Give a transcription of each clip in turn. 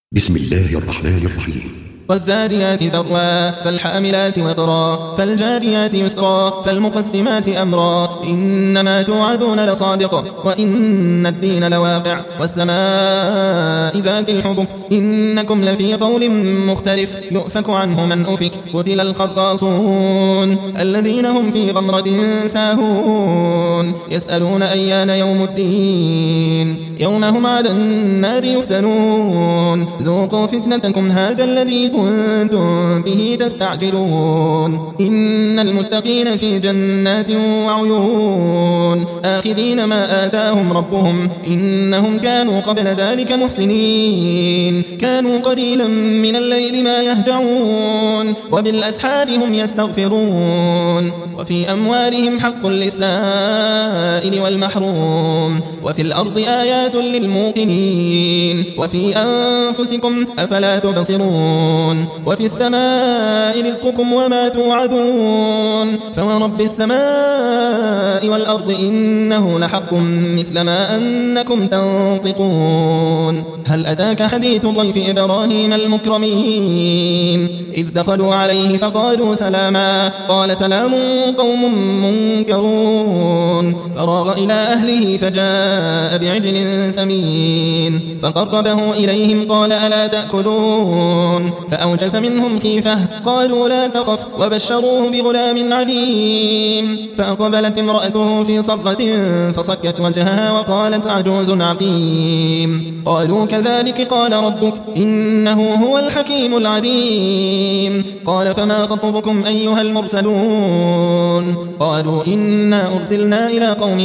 بسم الله الرحمن الرحيم. والذاريات ذروا فالحاملات وقرا فالجاريات يسرا فالمقسمات أمرا إنما توعدون لصادق وإن الدين لواقع والسماء ذات الحبك إنكم لفي قول مختلف يؤفك عنه من أفك قتل الخراصون الذين هم في غمرة ساهون يسألون أيان يوم الدين يوم هم على النار يفتنون ذوقوا فتنتكم هذا الذي كنتم به تستعجلون إن المتقين في جنات وعيون آخذين ما آتاهم ربهم إنهم كانوا قبل ذلك محسنين كانوا قليلا من الليل ما يهجعون وبالأسحار هم يستغفرون وفي أموالهم حق للسائل والمحروم وفي الأرض آيات للموقنين وفي أنفسكم أفلا تبصرون وفي السماء رزقكم وما توعدون فورب السماء والأرض إنه لحق مثل ما أنكم تنطقون هل أتاك حديث ضيف إبراهيم المكرمين إذ دخلوا عليه فقالوا سلاما قال سلام قوم منكرون فراغ إلى أهله فجاء بعجل سمين فقربه إليهم قال ألا تأكلون فأوجس منهم خيفة قالوا لا تخف وبشروه بغلام عليم فأقبلت امرأته في صرة فصكت وجهها وقالت عجوز عقيم قالوا كذلك قال ربك إنه هو الحكيم العليم قال فما خطبكم أيها المرسلون قالوا إنا أرسلنا إلى قوم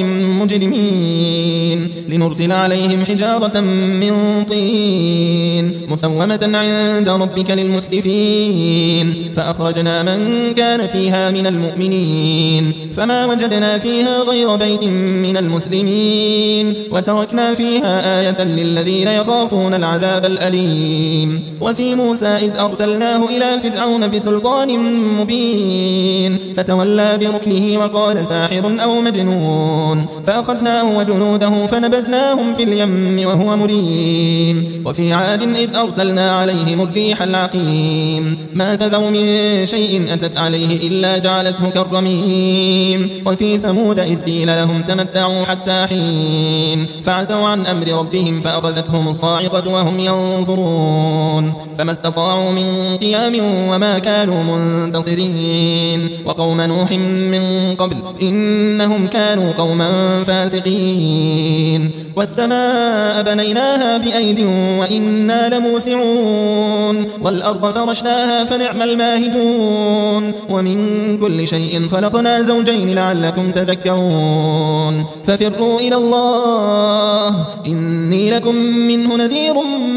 مجرمين لنرسل عليهم حجارة من طين مسومة عند ربك للمسرفين فأخرجنا من كان فيها من المؤمنين فما وجدنا فيها غير بيت من المسلمين وتركنا فيها آية للذين يخافون العذاب الأليم وفي موسى إذ أرسلناه إلى فرعون بسلطان مبين فتولى بركنه وقال ساحر أو مجنون فأخذناه وجنوده فنبذناهم في اليم وهو مليم وفي عاد إذ أرسلنا عليهم الريح العقيم ما تذر من شيء أتت عليه إلا جعلته كالرميم وفي ثمود إذ قيل لهم تمتعوا حتى حين فعتوا عن أمر ربهم فأخذتهم الصاعقة وهم ينظرون فما استطاعوا من قيام وما كانوا منتصرين وقوم نوح من قبل إنهم كانوا قوما فاسقين والسماء بنيناها بأيد وإنا لموسعون والأرض فرشناها فنعم الماهدون ومن كل شيء خلقنا زوجين لعلكم تذكرون ففروا إلى الله إني لكم منه نذير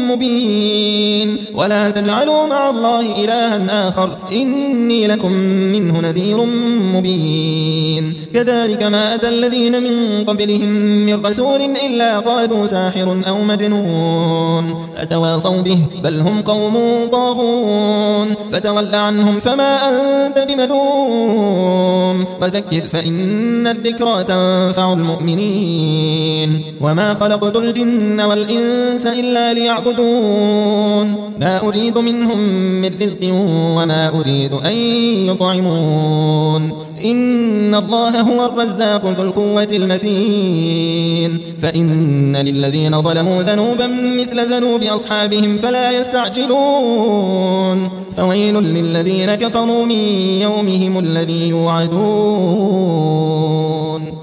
مبين ولا تجعلوا مع الله إلها آخر إني لكم منه نذير مبين كذلك ما أتى الذين من قبلهم من رسول إلا قالوا ساحر أو مجنون أتواصوا به بل هم قوم طاغون فتول عنهم فما أنت بملوم وذكر فإن الذكرى تنفع المؤمنين وما خلقت الجن والإنس إلا ليعبدون ما أريد منهم من رزق وما أريد أن يطعمون إن الله هو الرزاق ذو القوة المتين فإن للذين ظلموا ذنوبا مثل ذنوب أصحابهم فلا يستعجلون فويل للذين كفروا من يومهم الذي يوعدون